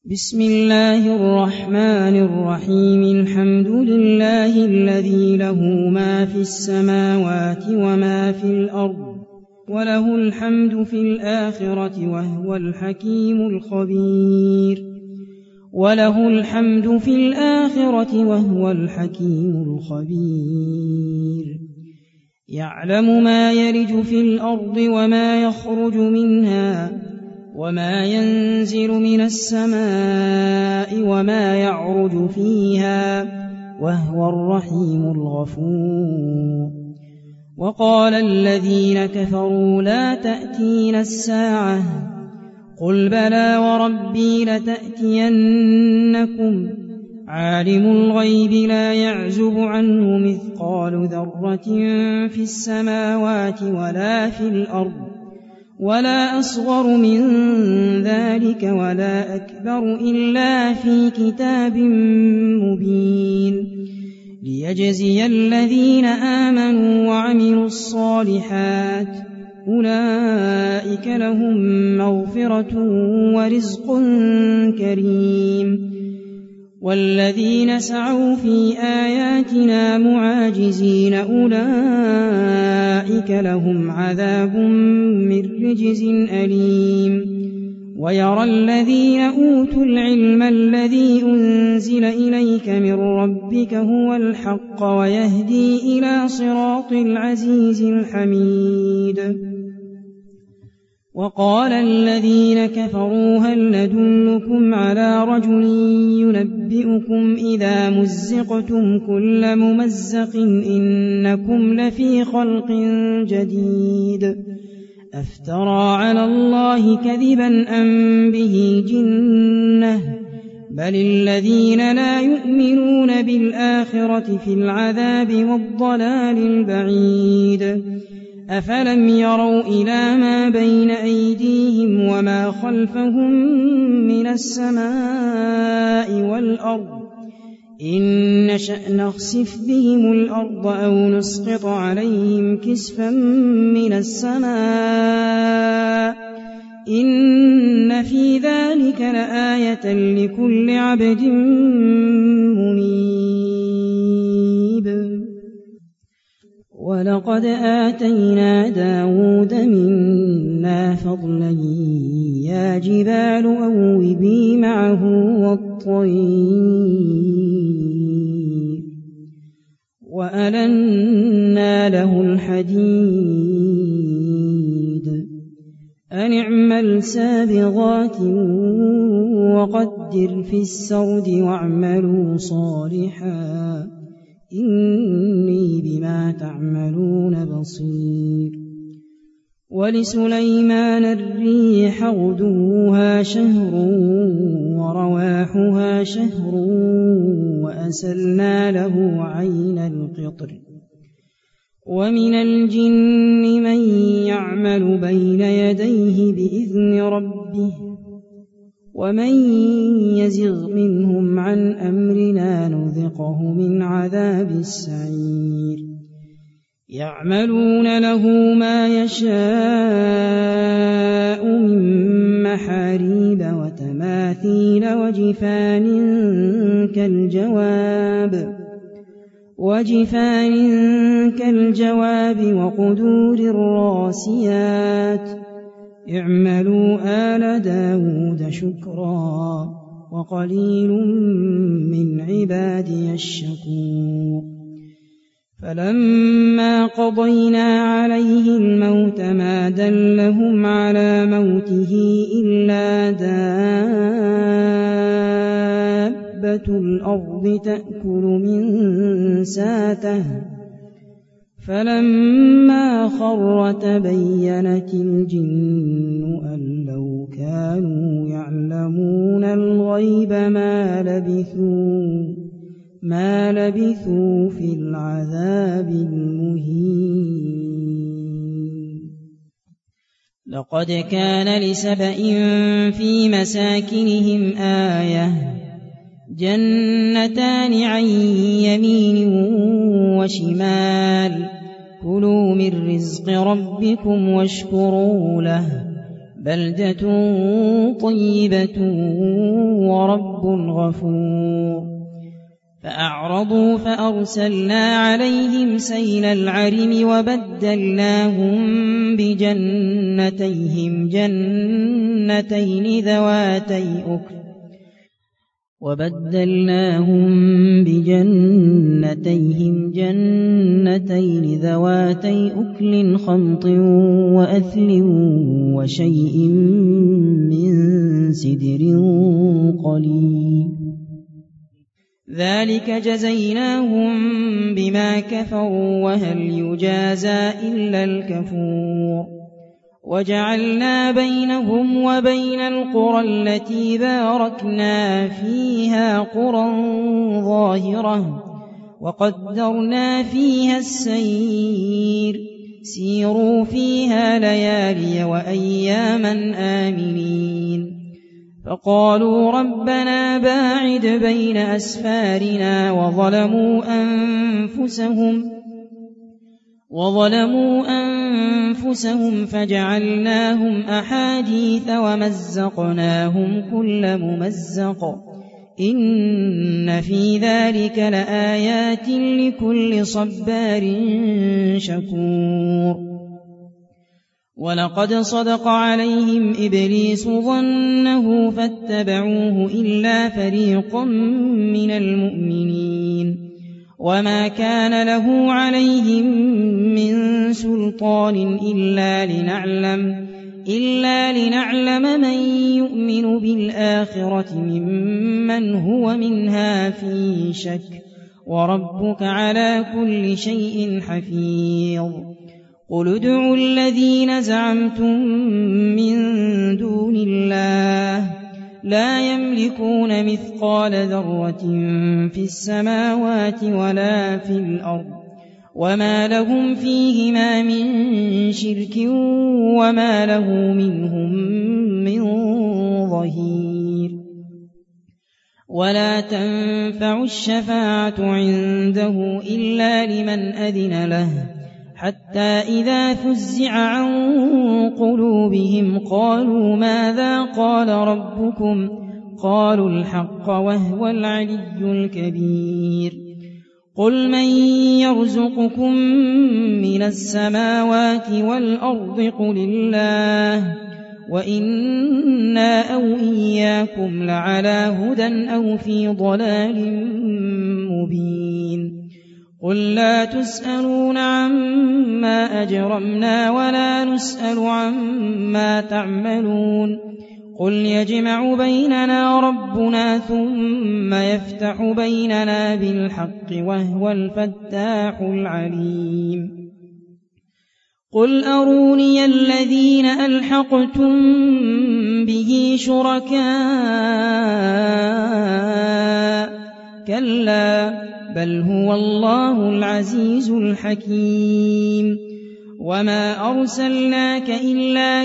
بسم الله الرحمن الرحيم. الحمد لله الذي له ما في السماوات وما في الأرض وله الحمد في الآخرة وهو الحكيم الخبير. وله الحمد في الآخرة وهو الحكيم الخبير. يعلم ما يلج في الأرض وما يخرج منها وما ينزل من السماء وما يعرج فيها وهو الرحيم الغفور. وقال الذين كفروا لا تأتينا الساعة قل بلى وربي لتأتينكم عالم الغيب لا يعزب عنه مثقال ذرة في السماوات ولا في الأرض ولا أصغر من ذلك ولا أكبر إلا في كتاب مبين ليجزي الذين آمنوا وعملوا الصالحات أولئك لهم مغفرة ورزق كريم. والذين سعوا في آياتنا معاجزين أولئك لهم عذاب من رجز أليم. ويرى الذين أوتوا العلم الذي أنزل إليك من ربك هو الحق ويهدي إلى صراط العزيز الحميد. وقال الذين كفروا هل ندلكم على رجل ينبئكم إذا مزقتم كل ممزق إنكم لفي خلق جديد أفترى على الله كذبا أم به جنة بل الذين لا يؤمنون بالآخرة في العذاب والضلال البعيد. أفلم يروا إلى ما بين أيديهم وما خلفهم من السماء والأرض إن نشأ نخسف بهم الأرض أو نسقط عليهم كسفا من السماء إن في ذلك لآية لكل عبد منيب. ولقد آتينا داود منا فضلا يا جبال أوبي معه والطير وألنا له الحديد أن اعمل سابغات وقدر في السرد واعملوا صالحا إني بما تعملون بصير. ولسليمان الريح غدوها شهر ورواحها شهر وأسلنا له عين القطر. ومن الجن من يعمل بين يديه بإذن ربه ومن يزغ منهم عن أمرنا نذقه من عذاب السعير. يعملون له ما يشاء من محاريب وتماثيل وجفان كالجواب وقدور الراسيات. اعملوا آل داود شكرا وقليل من عبادي الشكور. فلما قضينا عليه الموت ما دلهم على موته إلا دابة الأرض تأكل من ساته فلما خر تبينت الجن أن لو كانوا يعلمون الغيب ما لبثوا في العذاب المهين. لقد كان لسبإ في مساكنهم آية جنتان عن يمين وشمال كلوا من رزق ربكم واشكروا له بلدة طيبة رب غفور فأعرضوا فأرسلنا عليهم سيل العرم وبدلناهم بجنتيهم جنتين ذواتي أكل خمط وأثل وشيء من سدر قليل ذلك جزيناهم بما كفروا وهل يجازى إلا الكفور وجعلنا بينهم وبين القرى التي باركنا فيها قرى ظاهرة وقدرنا فيها السير سيروا فيها ليالي وأياما آمنين فقالوا ربنا باعد بين أسفارنا وظلموا أنفسهم فجعلناهم أحاديث ومزقناهم كل ممزق إن في ذلك لآيات لكل صبار شكور ولقد صدق عليهم إبليس ظنه فاتبعوه إلا فريقا من المؤمنين وما كان له عليهم من سلطان إلا لنعلم من يؤمن بالآخرة ممن هو منها في شك وربك على كل شيء حفيظ قل ادعوا الذين زعمتم من دون الله لا يملكون مثقال ذرة في السماوات ولا في الأرض وما لهم فيهما من شرك وما له منهم من ظهير ولا تنفع الشفاعة عنده إلا لمن أذن له حتى إذا فزع عن قلوبهم قالوا ماذا قال ربكم قالوا الحق وهو العلي الكبير قل من يرزقكم من السماوات والأرض قل الله وإنا أو إياكم لعلى هدى أو في ضلال مبين قل لا تسألون عما أجرمنا ولا نسأل عما تعملون قل يجمع بيننا ربنا ثم يفتح بيننا بالحق وهو الفتاح العليم قل أروني الذين ألحقتم به شركاء كلا بل هو الله العزيز الحكيم وما أرسلناك إلا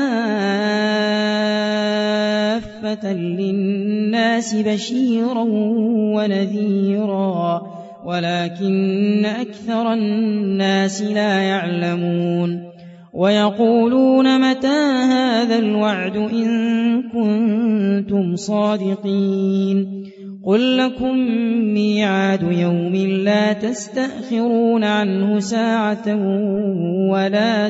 كافة للناس بشيرا ونذيرا ولكن أكثر الناس لا يعلمون ويقولون متى هذا الوعد إن كنتم صادقين قل لكم ميعاد يوم لا تستأخرون عنه ساعة ولا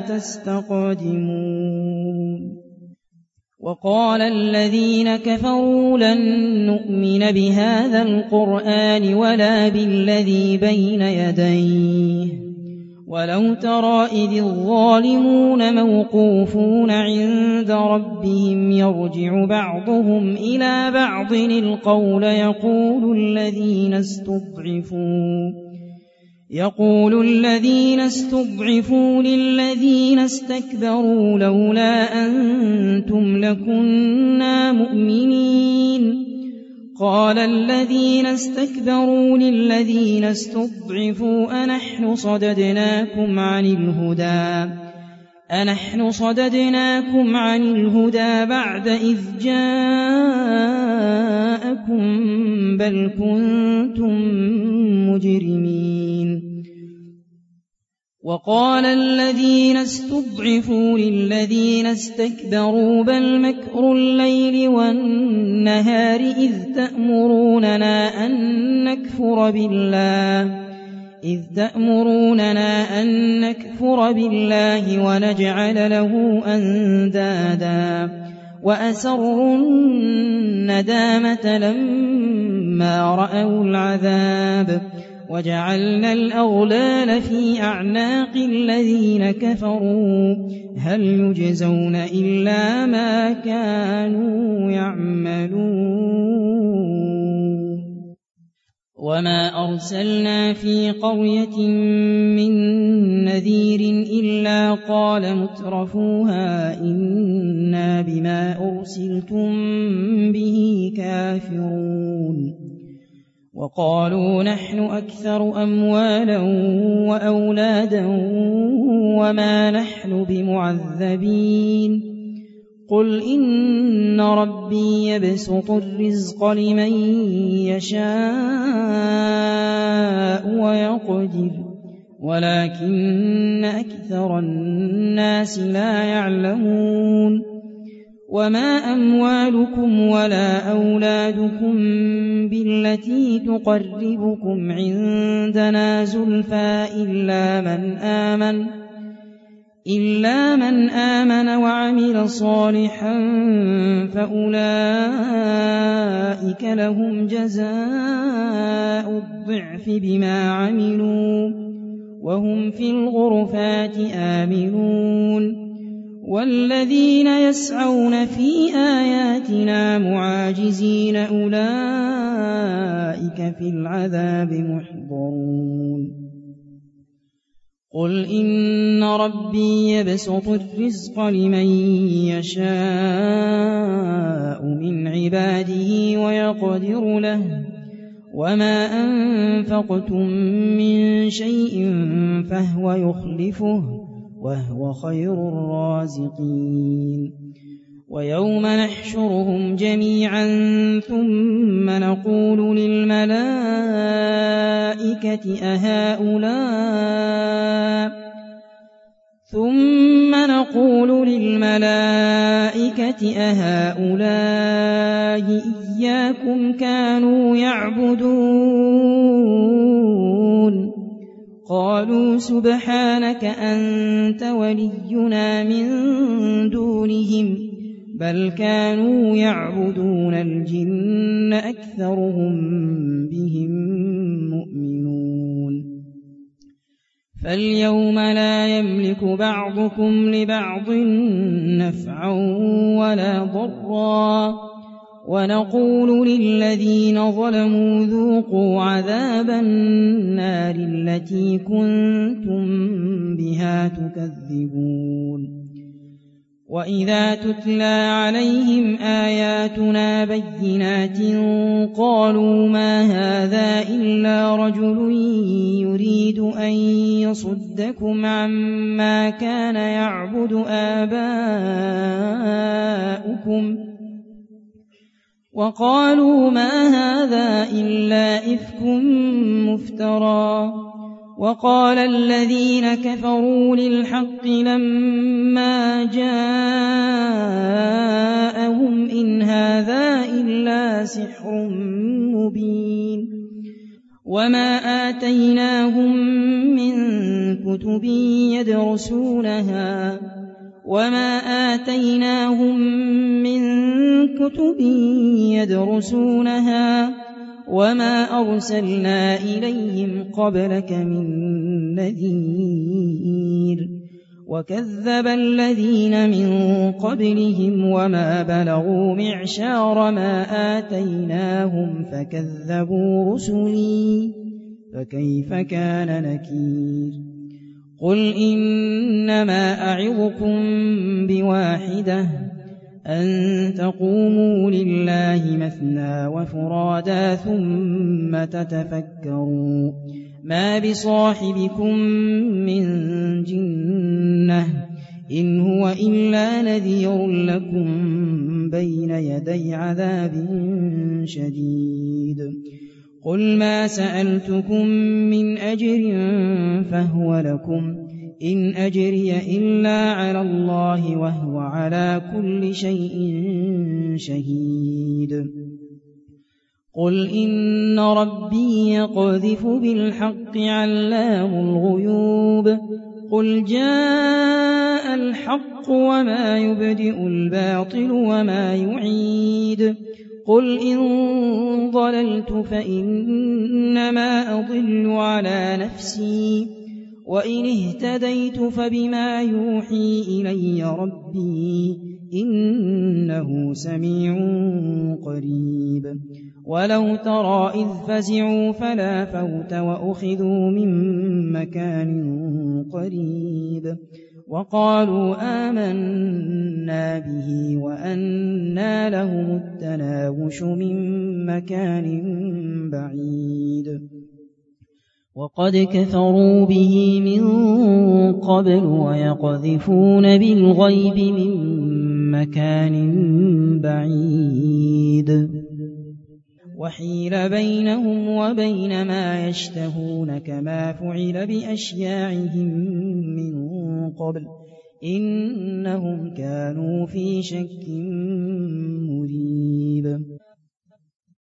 تستقدمون وقال الذين كفروا لن نؤمن بهذا القرآن ولا بالذي بين يديه ولو ترى إذ الظالمون موقوفون عند ربهم يرجع بعضهم إلى بعض القول يقول الذين استضعفوا للذين استكبروا لولا أنتم لكنا مؤمنين قال الذين استكبروا للذين استضعفوا أنحن صددناكم عن الهدى بعد إذ جاءكم بل كنتم مجرمين وقال الذين استضعفوا للذين استكبروا بل مكر الليل والنهار إذ تأمروننا أن نكفر بالله ونجعل له أندادا وأسروا الندامة لما رأوا العذاب وجعلنا الأغلال في أعناق الذين كفروا هل يجزون إلا ما كانوا يعملون وما أرسلنا في قرية من نذير إلا قال مترفوها إنا بما أرسلتم به كافرون وقالوا نحن أكثر أموالا وأولادا وما نحن بمعذبين قل إن ربي يبسط الرزق لمن يشاء ويقدر ولكن أكثر الناس لا يعلمون وما أموالكم ولا أولادكم بالتي تقربكم عندنا زلفى إلا من آمن وعمل صالحا فأولئك لهم جزاء الضعف بما عملوا وهم في الغرفات آمنون والذين يسعون في آياتنا معاجزين أولئك في العذاب محضرون قل إن ربي يبسط الرزق لمن يشاء من عباده ويقدر له وما أنفقتم من شيء فهو يخلفه وهو خير الرازقين ويوم نحشرهم جميعا ثم نقول للملائكة أهؤلاء إياكم كانوا يعبدون قالوا سبحانك أنت ولينا من دونهم بل كانوا يعبدون الجن أكثرهم بهم مؤمنون فاليوم لا يملك بعضكم لبعض نفعا ولا ضرا ونقول للذين ظلموا ذوقوا عذاب النار التي كنتم بها تكذبون وإذا تتلى عليهم آياتنا بينات قالوا ما هذا إلا رجل يريد أن يصدكم عما كان يعبد آباؤكم وقالوا ما هذا إلا إفك مفترى وقال الذين كفروا للحق لما جاءهم إن هذا إلا سحر مبين وما آتيناهم من كتب يدرسونها وما أرسلنا إليهم قبلك من نذير وكذب الذين من قبلهم وما بلغوا معشار ما آتيناهم فكذبوا رسلي فكيف كان نكير قل إنما أعظكم بواحدة أن تقوموا لله مثنى وفرادا ثم تتفكروا ما بصاحبكم من جنة إن هو إلا نذير لكم بين يدي عذاب شديد قل ما سألتكم من أجر فهو لكم إن أجري إلا على الله وهو على كل شيء شهيد قل إن ربي يقذف بالحق علام الغيوب قل جاء الحق وما يبدئ الباطل وما يعيد قل إن ضللت فإنما أضل على نفسي وإن اهتديت فبما يوحي إلي ربي إنه سميع قريب ولو ترى إذ فزعوا فلا فوت وأخذوا من مكان قريب وقالوا آمنا به وأنى لهم التناوش من مكان بعيد وقد كفروا به من قبل ويقذفون بالغيب من مكان بعيد وحيل بينهم وبين ما يشتهون كما فعل بأشياعهم من قبل إنهم كانوا في شك